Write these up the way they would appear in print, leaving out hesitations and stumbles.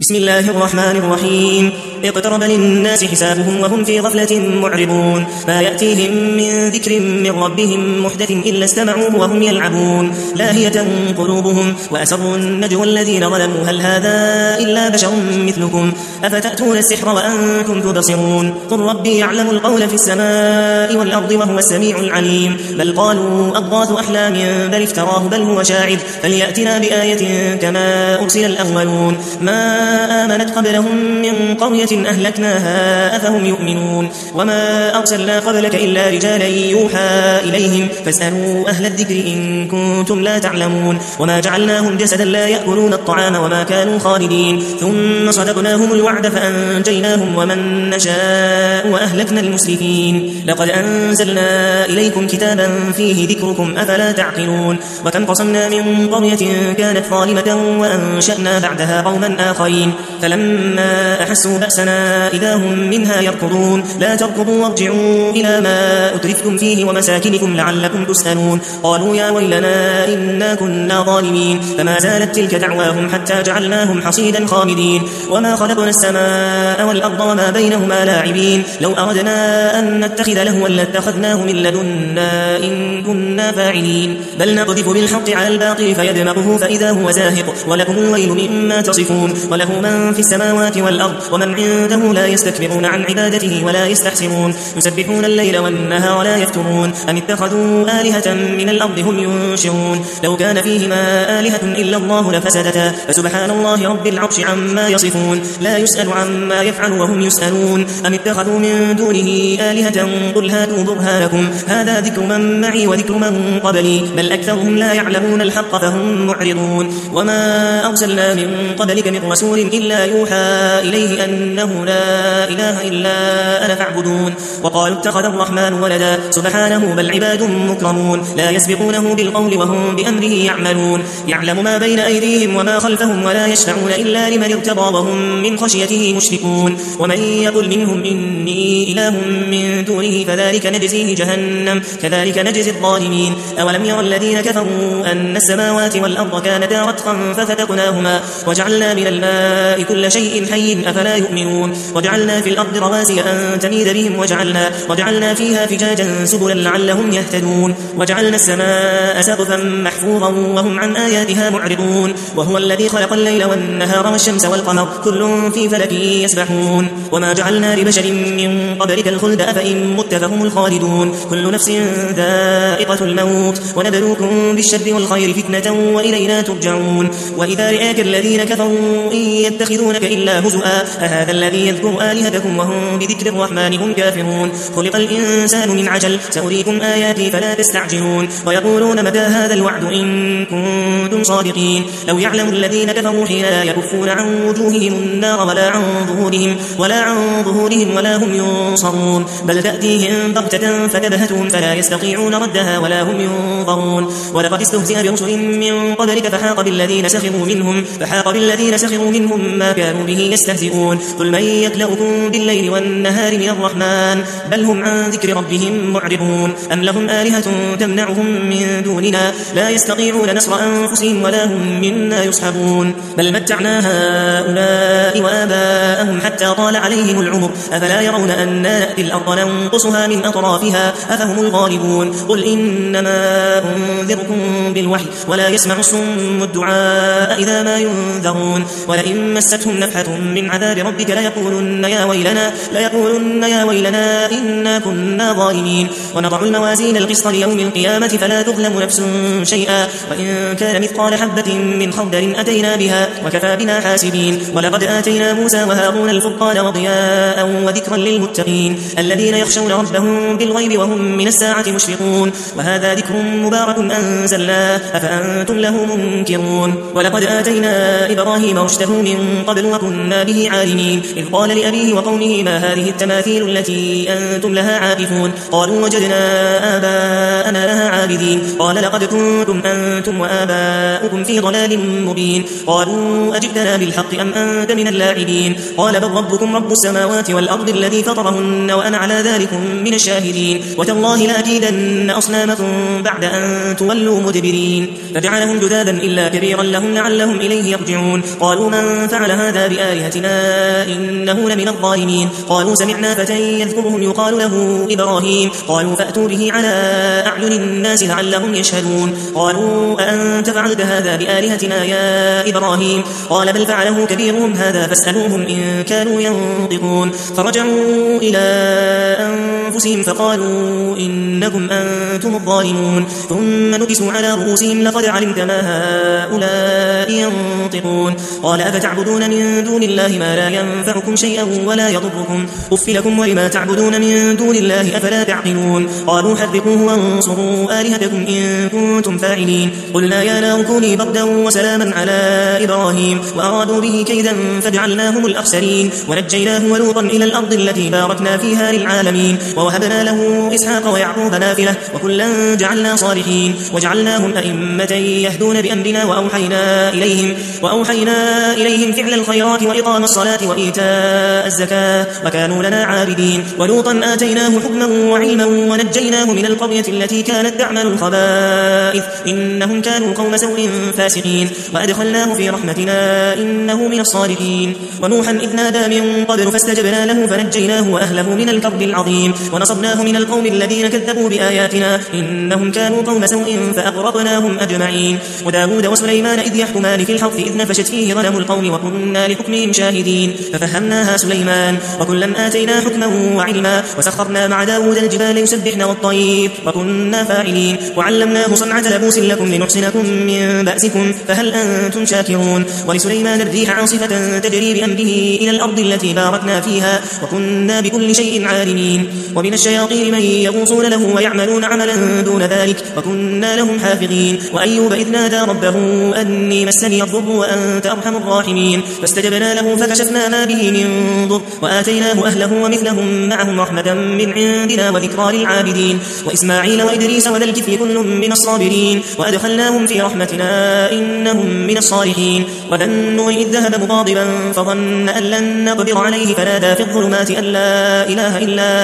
بسم الله الرحمن الرحيم. اقترب للناس حسابهم وهم في غفلة معرضون. ما يأتيهم من ذكر من ربهم محدث إلا استمعوه وهم يلعبون لاهية قلوبهم وأسروا النجوى الذين ظلموا هل هذا إلا بشر مثلكم أفتأتون السحر وأنتم تبصرون. قل ربي يعلم القول في السماء والأرض وهو السميع العليم. بل قالوا أضغاث أحلام بل افتراه بل هو شاعر فليأتنا بآية كما أرسل الأولون. ما آمنت قبلهم من قرية أهلكناها أفهم يؤمنون. وما أرسلنا قبلك إلا رجالا يوحى إليهم فاسألوا أهل الذكر إن كنتم لا تعلمون. وما جعلناهم جسدا لا يأكلون الطعام وما كانوا خالدين ثم صدقناهم الوعد فأنجيناهم ومن نشاء وأهلكنا المسرفين. لقد أنزلنا إليكم كتابا فيه ذكركم أفلا تعقلون. وكم قصمنا من قرية كانت ظالمة وأنشأنا بعدها قوما آخرين فلما أحسوا بأسنا إذا هم منها يركضون. لا تركضوا وارجعوا إلى ما أترفتم فيه ومساكنكم لعلكم تسألون. قالوا يا ويلنا إنا كنا ظالمين فما زالت تلك دعواهم حتى جعلناهم حصيدا خامدين. وما خلقنا السماء والأرض وما بينهما لاعبين. لو أردنا أن نتخذ لهوا لاتخذناه من لدنا إن كنا فاعلين. بل نقذف بالحق على الباطل فيدمغه فإذا هو زاهق ولكم الويل مما تصفون. وله من في السماوات والأرض ومن عنده لا يستكبرون عن عبادته ولا يستحسرون. يسبحون الليل والنهار لا يفترون. أم اتخذوا آلهة من الأرض هم ينشرون. لو كان فيهما آلهة إلا الله لفسدتا فسبحان الله رب العرش عما يصفون. لا يسأل عما يفعل وهم يسألون. أم اتخذوا من دونه آلهة قل هاتوا برهانكم هذا ذكر من معي وذكر من قبلي بل أكثرهم لا يعلمون الحق فهم معرضون. وما أرسلنا من قبلك من رسول إلا يوحى إليه أنه لا إله إلا أنا فاعبدون. وقالوا اتخذ الرحمن ولدا سبحانه بل عباد مكرمون لا يسبقونه بالقول وهم بأمره يعملون. يعلم ما بين أيديهم وما خلفهم ولا يشفعون إلا لمن ارتضى وهم من خشيته مشفقون. ومن يقل منهم إني إله من دونه فذلك نجزيه جهنم كذلك نجزي الظالمين. أولم يرى الذين كفروا أن السماوات والأرض كانتا رتقا ففتقناهما وجعلنا من الماء كل شيء حي أفلا يؤمنون. وجعلنا في الأرض رواسي أن تميد بهم وجعلنا فيها فجاجا سبلا لعلهم يهتدون. وجعلنا السماء سقفا محفوظا وهم عن آياتها معرضون. وهو الذي خلق الليل والنهار والشمس والقمر كل في فلك يسبحون. وما جعلنا لبشر من قبلك الخلد أفإن مت فهم الخالدون. كل نفس ذائقة الموت ونبلوكم بالشر والخير فتنة وإلينا ترجعون. وإذا رآك الذين كفروا إن يتخذونك إلا هزؤا أهذا الذي يذكر آلهتكم وهم بذكر الرحمن هم كافرون. خلق الإنسان من عجل سأريكم آياتي فلا تستعجلون. ويقولون متى هذا الوعد إن كنتم صادقين. لو يعلم الذين كفروا حين لا يكفون عن وجوههم النار ولا عن ظهورهم ولا هم ينصرون. بل تأتيهم بغتة فتبهتهم فلا يستطيعون ردها ولا هم ينظرون. ولقد استهزئ برسل من قبلك فحاق بالذين سخروا منهم ما كانوا به يستهزئون. قل من يكلؤكم بالليل والنهار من الرحمن بل هم عن ذكر ربهم معرضون. أم لهم آلهة تمنعهم من دوننا لا يستطيعون نصر أنفسهم ولا هم منا يصحبون. بل متعنا هؤلاء وآباءهم حتى طال عليهم العمر أفلا يرون أنا نأتي الأرض ننقصها من أطرافها أفهم الغالبون. قل إنما أنذركم بالوحي ولا يسمع الصم الدعاء إذا ما ينذرون. ولئن مستهم نفحة من عذاب ربك ليقولن يا ويلنا إنا كنا ظالمين. ونضع الموازين القسط ليوم القيامة فلا تظلم نفس شيئا وإن كان مثقال حبة من خردل أتينا بها وكفى بنا حاسبين. ولقد آتينا موسى وهارون الفرقان وضياء وذكرا للمتقين الذين يخشون ربهم بالغيب وهم من الساعة مشفقون. وهذا ذكر مبارك أنزلناه أفأنتم له منكرون. ولقد آتينا إبراهيم رشده من قبل وكنا به عالمين. إذ قال لأبيه وقومه ما هذه التماثيل التي أنتم لها عاكفون. قالوا وجدنا آباءنا لها عابدين. قال لقد كنتم أنتم وآباؤكم في ضلال مبين. قالوا أجئتنا بالحق أم أنت من اللاعبين. قال بل ربكم رب السماوات والأرض الذي فطرهن وأنا على ذلك من الشاهدين وتالله لأكيدن أصنامكم بعد أن تولوا مدبرين فجعلهم جذاذا إلا كبيرا لهم لعلهم إليه يرجعون قالوا من فعل هذا بآلهتنا إنه لمن الظالمين قالوا سمعنا فتى يذكرهم يقال له إبراهيم قالوا فأتوا به على أعين الناس لعلهم يشهدون قالوا أأنت فعلت هذا بآلهتنا يا إبراهيم قال بل فعله كبيرهم هذا فاسألوهم إن كانوا ينطقون فرجعوا إلى أنفسهم فقالوا إنكم أنتم الظالمون ثم نكسوا على رؤوسهم لقد علمت ما هؤلاء ينطقون قال أفتعبدون من دون الله ما لا ينفعكم شيئا ولا يضركم أف لكم ولما تعبدون من دون الله أفلا تعقلون قالوا حرقوه وانصروا آلهتكم إن كنتم فاعلين قلنا يا نار كوني بردا وسلاما على إبراهيم وأرادوا به كيدا فجعلناهم الأخسرين ونجيناه ولوطا إلى الأرض التي باركنا فيها للعالمين ووهبنا له إسحاق ويعقوب نافلة وكلا جعلنا صالحين وجعلناهم أئمة يهدون بأمرنا وأوحينا إليهم فعل الخيرات وإقام الصلاة وإيتاء الزكاة وكانوا لنا عابدين ولوطا آتيناه حكما وعلما ونجيناه من القرية التي كانت تعمل الخبائث إنهم كانوا قوم سوء فاسقين وأدخلناه في رحمتنا إنه من الصالحين ونوحا إذ نادى من قبل فاستجبنا له فنجيناه وأهله من الكرب العظيم ونصرناه من القوم الذين كذبوا بآياتنا إنهم كانوا قوم سوء فأغرقناهم أجمعين وداود وسليمان إذ يحكمان في الحرث إذ نفشت فيه غنم القوم وكنا لحكمهم شاهدين ففهمناها سليمان وكلا آتينا حكما وعلما وسخرنا مع داود الجبال يسبحن والطير وكنا فاعلين وعلمناه صنعة لبوس لكم لنحسنكم من بأسكم فهل أنتم شاكرون ولسليمان الريح عاصفة تجري بأمره إلى الأرض التي باركنا فيها وكنا بكل شيء عالمين ومن الشياطين من يغوصون له ويعملون عملا دون ذلك وكنا لهم حافظين وأيوب إذ نادى ربه أني مسني الضر وأنت أرحم الراحمين فاستجبنا له فكشفنا ما به من ضر وآتيناه أهله ومثلهم معهم رحمة من عندنا وذكرى للعابدين وإسماعيل وإدريس وذا الكفل كل من الصابرين وأدخلناهم في رحمتنا إنهم من الصالحين وذا النور إذ ذهب مغاضبا فظن أن لن نقدر عليه فنادى في الظلمات أن لا إله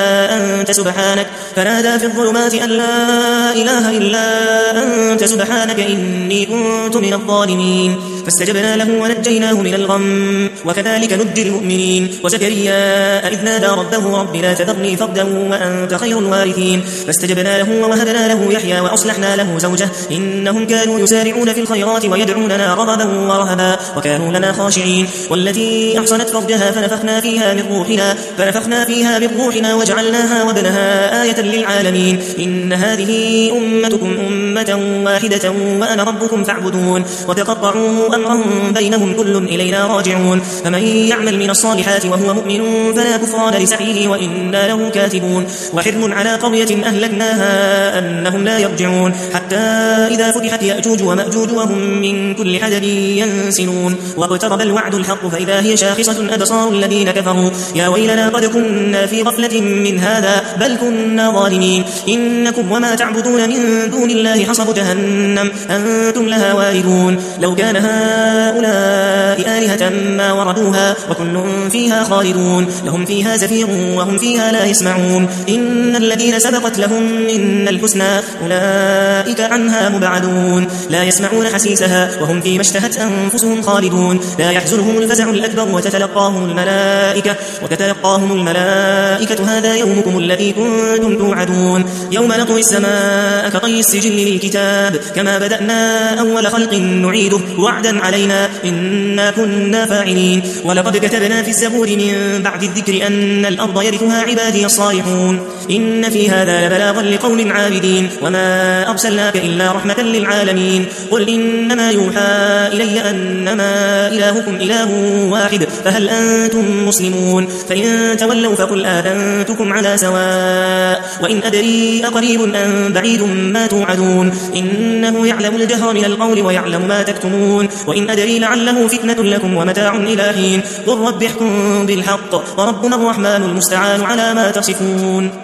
إلا أنت سبحانك إني كنت من الظالمين فاستجبنا له ونجيناه من الغم وكذلك نجي المؤمنين وزكريا إذ نادى ربه رب لا تذرني فردا وأنت خير الوارثين فاستجبنا له ووهبنا له يحيى وأصلحنا له زوجه إنهم كانوا يسارعون في الخيرات ويدعوننا رغبا ورهبا وكانوا لنا خاشعين والتي أحصنت فرجها فنفخنا فيها من روحنا وجعلناها وابنها آية للعالمين إن هذه أمتكم أمة واحدة وأنا ربكم فاعبدون وتقطعوا أمرهم بينهم كل إلينا راجعون فمن يعمل من الصالحات وهو مؤمن فلا كفران لسعيه وإنا له كاتبون وحرم على قرية أهلكناها أنهم لا يرجعون حتى إذا فتحت يأجوج ومأجوج وهم من كل حدب ينسلون واقترب الوعد الحق فإذا هي شاخصة أبصار الذين كفروا يا ويلنا قد كنا في غفلة من هذا بل كنا ظالمين إنكم وما تعبدون من دون الله حصب جهنم أنتم لها واردون لو كان هؤلاء آلهة ما وردوها وكل فيها خالدون لهم فيها زفير وهم فيها لا يسمعون إن الذين سبقت لهم من الحسنى أولئك عنها مبعدون لا يسمعون حسيسها وهم فيما اشتهت أنفسهم خالدون لا يحزنهم الفزع الأكبر وتتلقاهم الملائكة هذا يومكم الذي كنتم توعدون يوم نطوي السماء كطي السجل للكتاب كما بدأنا أول خلق نعيده وعدا علينا إنا كنا فاعلين ولقد كتبنا في الزبور من بعد الذكر أن الأرض يرثها عبادي الصالحون إن في هذا لبلاغا لقوم عابدين وما أرسلناك إلا رحمة للعالمين قل إنما يوحى إلي أنما إلهكم إله واحد فهل أنتم مسلمون فإن تولوا فقل آذنتكم على سواء وإن أدري أقريب أم بعيد ما توعدون إنه يعلم الجهر من القول ويعلم ما تكتمون وإن أدري لعله فتنة لكم ومتاع إلى حين قل رب احكم بالحق وربنا الرحمن المستعان على ما تصفون